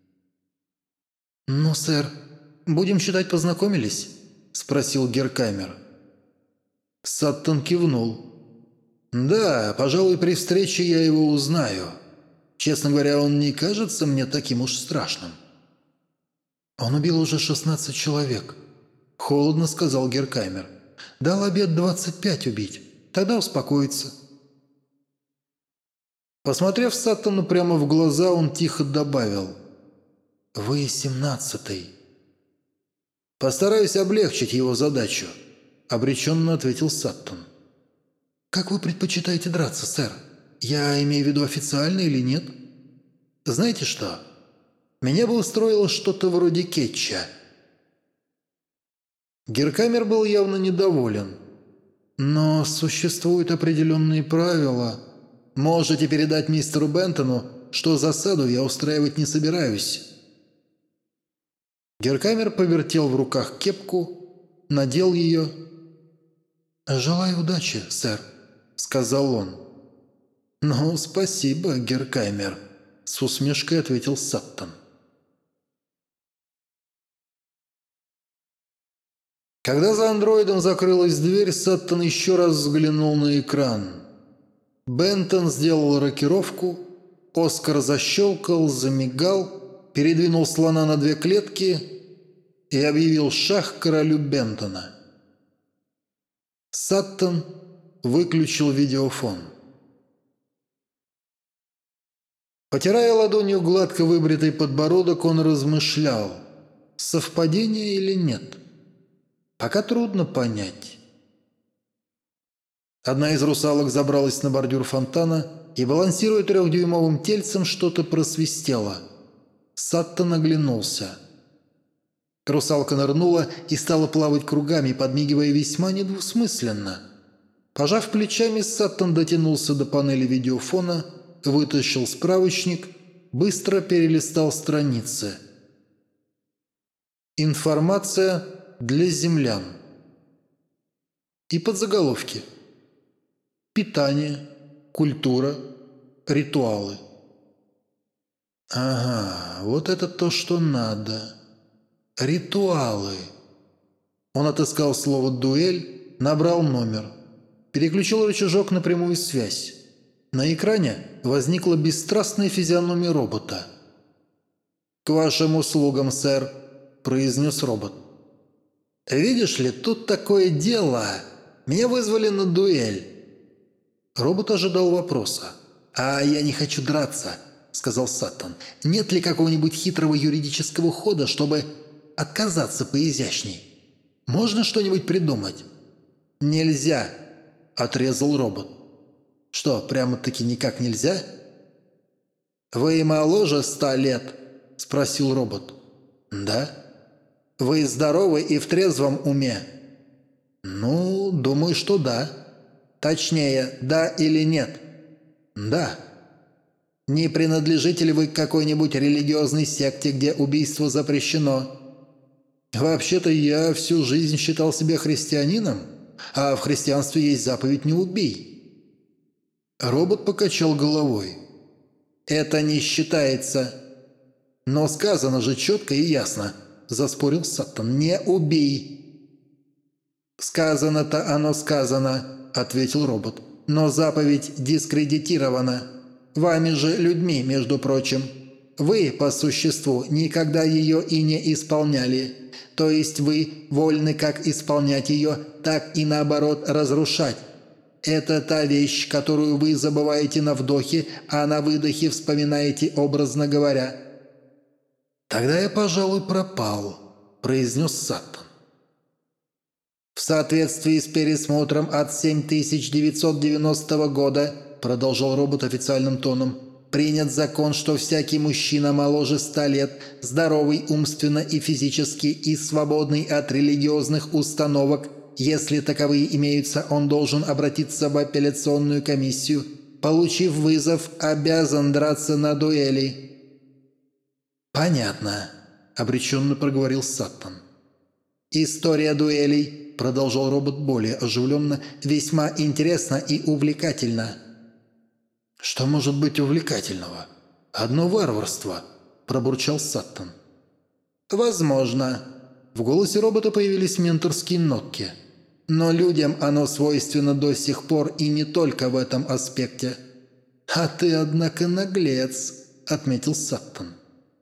«Ну, сэр, будем считать, познакомились?» – спросил Геркаймер. Саттон кивнул. «Да, пожалуй, при встрече я его узнаю. Честно говоря, он не кажется мне таким уж страшным». «Он убил уже шестнадцать человек», – холодно сказал Геркаймер. «Дал обет двадцать пять убить. Тогда успокоится». Посмотрев Саттону прямо в глаза, он тихо добавил: «Вы семнадцатый». «Постараюсь облегчить его задачу», – обреченно ответил Саттон. «Как вы предпочитаете драться, сэр? Я имею в виду, официально или нет? Знаете что? Меня бы устроило что-то вроде кетча». Геркамер был явно недоволен. «Но существуют определенные правила. Можете передать мистеру Бентону, что засаду я устраивать не собираюсь». Геркамер повертел в руках кепку, надел ее. «Желаю удачи, сэр», — сказал он. «Ну, спасибо, Геркамер», — с усмешкой ответил Саттон. Когда за андроидом закрылась дверь, Саттон еще раз взглянул на экран. Бентон сделал рокировку, Оскар защелкал, замигал, передвинул слона на две клетки и объявил шах королю Бентона. Саттон выключил видеофон. Потирая ладонью гладко выбритый подбородок, он размышлял, совпадение или нет. Пока трудно понять. Одна из русалок забралась на бордюр фонтана и, балансируя трехдюймовым тельцем, что-то просвистела. Саттон оглянулся. Русалка нырнула и стала плавать кругами, подмигивая весьма недвусмысленно. Пожав плечами, Саттон дотянулся до панели видеофона, вытащил справочник, быстро перелистал страницы. Информация для землян. И подзаголовки. Питание, культура, ритуалы. Ага, вот это то, что надо. Ритуалы. Он отыскал слово «дуэль», набрал номер. Переключил рычажок на прямую связь. На экране возникла бесстрастная физиономия робота. «К вашим услугам, сэр», – произнес робот. «Видишь ли, тут такое дело. Меня вызвали на дуэль». Робот ожидал вопроса. «А я не хочу драться», – сказал Саттон. «Нет ли какого-нибудь хитрого юридического хода, чтобы отказаться поизящней? Можно что-нибудь придумать?» «Нельзя», – отрезал робот. «Что, прямо-таки никак нельзя?» «Вы моложе ста лет?» – спросил робот. «Да». «Вы здоровы и в трезвом уме?» «Ну, думаю, что да». «Точнее, да или нет?» «Да». «Не принадлежите ли вы к какой-нибудь религиозной секте, где убийство запрещено?» «Вообще-то я всю жизнь считал себя христианином, а в христианстве есть заповедь «не убей». Робот покачал головой. «Это не считается». «Но сказано же четко и ясно», – заспорил Саттон. «Не убей». «Сказано-то оно сказано», – ответил робот. «Но заповедь дискредитирована. Вами же людьми, между прочим. Вы, по существу, никогда ее и не исполняли. То есть вы вольны как исполнять ее, так и наоборот разрушать. Это та вещь, которую вы забываете на вдохе, а на выдохе вспоминаете, образно говоря». «Тогда я, пожалуй, пропал», – произнес Саттон. «В соответствии с пересмотром от семь тысяч девятьсот девяностого года, продолжал робот официальным тоном, принят закон, что всякий мужчина моложе ста лет, здоровый умственно и физически и свободный от религиозных установок, если таковые имеются, он должен обратиться в апелляционную комиссию, получив вызов, обязан драться на дуэли». «Понятно», – обреченно проговорил Саттон. «История дуэлей», – продолжал робот более оживленно, – «весьма интересна и увлекательна». «Что может быть увлекательного? Одно варварство», – пробурчал Саттон. «Возможно». В голосе робота появились менторские нотки. «Но людям оно свойственно до сих пор и не только в этом аспекте». «А ты, однако, наглец», – отметил Саттон.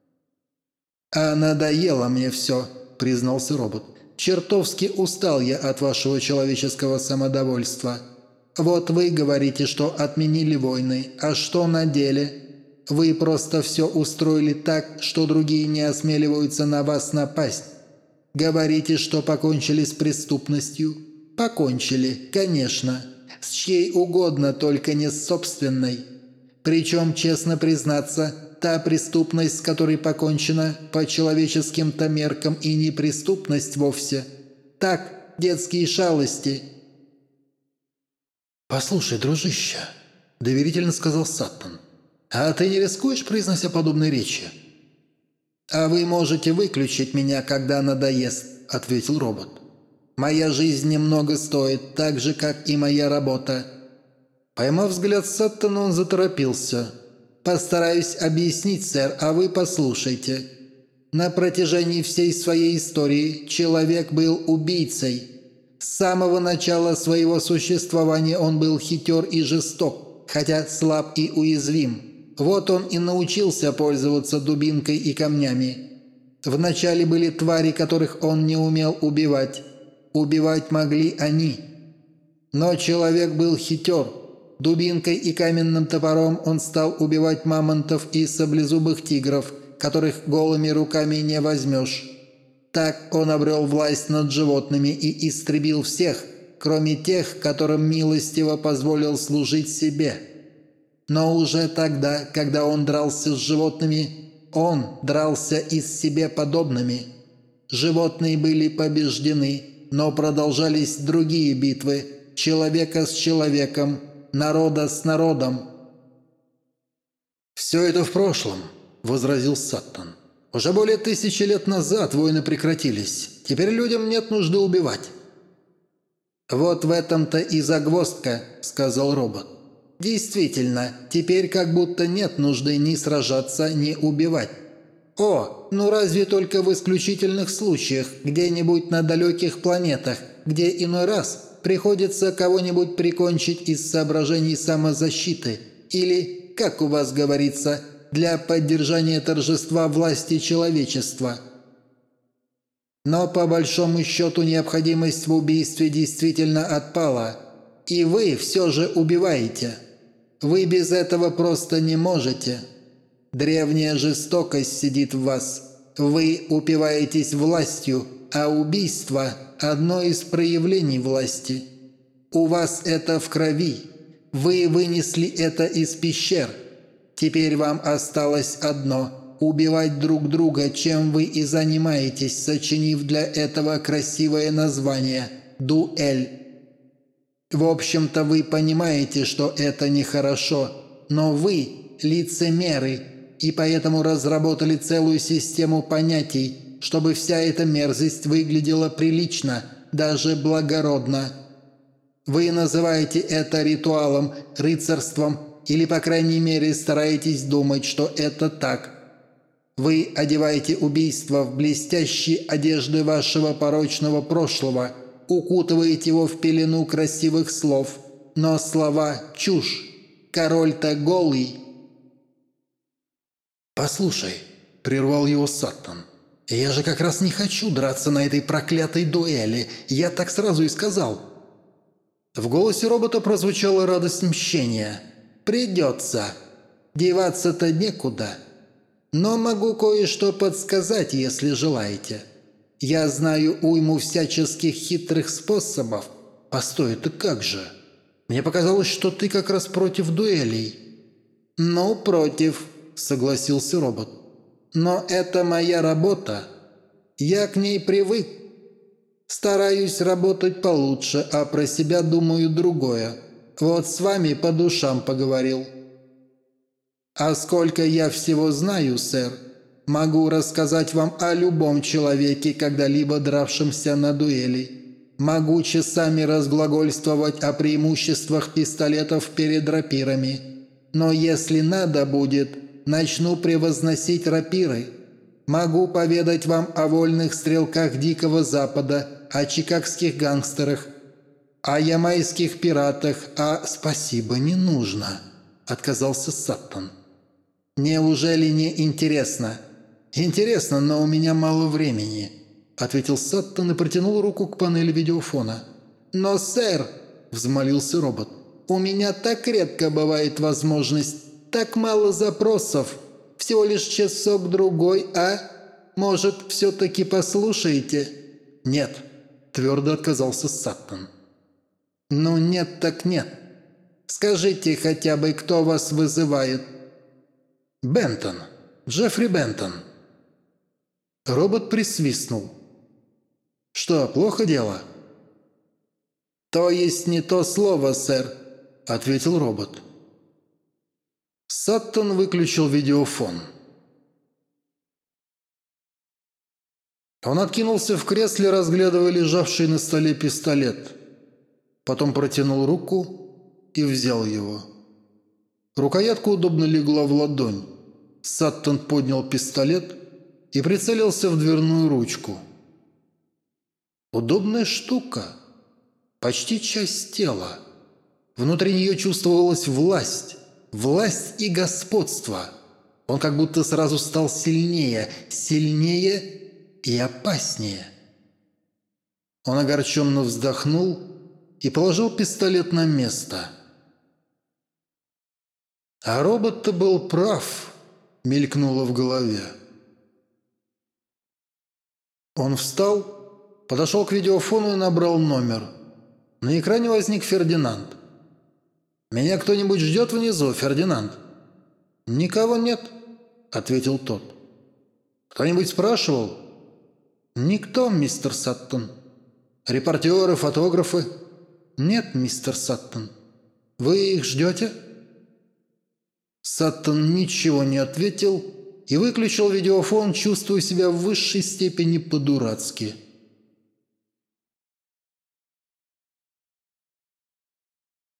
«А надоело мне все», – признался робот. «Чертовски устал я от вашего человеческого самодовольства. Вот вы говорите, что отменили войны, а что на деле? Вы просто все устроили так, что другие не осмеливаются на вас напасть. Говорите, что покончили с преступностью. Покончили, конечно. С чьей угодно, только не с собственной. Причем, честно признаться, та преступность, с которой покончена, по человеческим-то меркам и не преступность вовсе. Так, детские шалости. «Послушай, дружище», – доверительно сказал Саттон, – «а ты не рискуешь, произнося подобные речи?» «А вы можете выключить меня, когда надоест», – ответил робот. «Моя жизнь немного стоит, так же, как и моя работа». Поймав взгляд Саттона, он заторопился. «Постараюсь объяснить, сэр, а вы послушайте. На протяжении всей своей истории человек был убийцей. С самого начала своего существования он был хитер и жесток, хотя слаб и уязвим. Вот он и научился пользоваться дубинкой и камнями. Вначале были твари, которых он не умел убивать. Убивать могли они. Но человек был хитер. Дубинкой и каменным топором он стал убивать мамонтов и саблезубых тигров, которых голыми руками не возьмешь. Так он обрел власть над животными и истребил всех, кроме тех, которым милостиво позволил служить себе. Но уже тогда, когда он дрался с животными, он дрался и с себе подобными. Животные были побеждены, но продолжались другие битвы, человека с человеком, народа с народом. «Все это в прошлом», – возразил Саттон. «Уже более тысячи лет назад войны прекратились. Теперь людям нет нужды убивать». «Вот в этом-то и загвоздка», – сказал робот. «Действительно, теперь как будто нет нужды ни сражаться, ни убивать. О, ну разве только в исключительных случаях, где-нибудь на далеких планетах, где иной раз приходится кого-нибудь прикончить из соображений самозащиты или, как у вас говорится, для поддержания торжества власти человечества. Но по большому счету необходимость в убийстве действительно отпала, и вы все же убиваете. Вы без этого просто не можете. Древняя жестокость сидит в вас. Вы упиваетесь властью, а убийство – одно из проявлений власти. У вас это в крови. Вы вынесли это из пещер. Теперь вам осталось одно – убивать друг друга, чем вы и занимаетесь, сочинив для этого красивое название – дуэль. В общем-то, вы понимаете, что это нехорошо, но вы – лицемеры, и поэтому разработали целую систему понятий, чтобы вся эта мерзость выглядела прилично, даже благородно. Вы называете это ритуалом, рыцарством, или, по крайней мере, стараетесь думать, что это так. Вы одеваете убийство в блестящие одежды вашего порочного прошлого, укутываете его в пелену красивых слов, но слова – чушь. Король-то голый. «Послушай», – прервал его Саттон, – «я же как раз не хочу драться на этой проклятой дуэли, я так сразу и сказал». В голосе робота прозвучала радость мщения. «Придется. Деваться-то некуда. Но могу кое-что подсказать, если желаете. Я знаю уйму всяческих хитрых способов». «Постой, это как же? Мне показалось, что ты как раз против дуэлей». «Ну, против», – согласился робот. «Но это моя работа. Я к ней привык. Стараюсь работать получше, а про себя думаю другое. Вот с вами по душам поговорил. А сколько я всего знаю, сэр, могу рассказать вам о любом человеке, когда-либо дравшемся на дуэли. Могу часами разглагольствовать о преимуществах пистолетов перед рапирами. Но если надо будет, начну превозносить рапиры. Могу поведать вам о вольных стрелках Дикого Запада, о чикагских гангстерах, о ямайских пиратах, а спасибо, не нужно», – отказался Саттон. «Неужели не интересно?» «Интересно, но у меня мало времени», – ответил Саттон и протянул руку к панели видеофона. «Но, сэр», – взмолился робот, У меня так редко бывает возможность, так мало запросов. Всего лишь часок-другой, а? Может, все-таки послушаете?» «Нет», – твердо отказался Саттон. «Ну нет так нет. Скажите хотя бы, кто вас вызывает?» «Бентон. Джеффри Бентон». Робот присвистнул. «Что, плохо дело?» «То есть не то слово, сэр», – ответил робот. Саттон выключил видеофон. Он откинулся в кресле, разглядывая лежавший на столе пистолет. Потом протянул руку и взял его. Рукоятка удобно легла в ладонь. Саттон поднял пистолет и прицелился в дверную ручку. Удобная штука. Почти часть тела. Внутри нее чувствовалась власть. Власть и господство. Он как будто сразу стал сильнее, сильнее и опаснее. Он огорченно вздохнул и положил пистолет на место. «А робот-то был прав», — мелькнуло в голове. Он встал, подошел к видеофону и набрал номер. На экране возник Фердинанд. «Меня кто-нибудь ждет внизу, Фердинанд?» «Никого нет», — ответил тот. «Кто-нибудь спрашивал?» «Никто, мистер Саттон». «Репортеры, фотографы?» «Нет, мистер Саттон». «Вы их ждете?» Саттон ничего не ответил и выключил видеофон, чувствуя себя в высшей степени по-дурацки.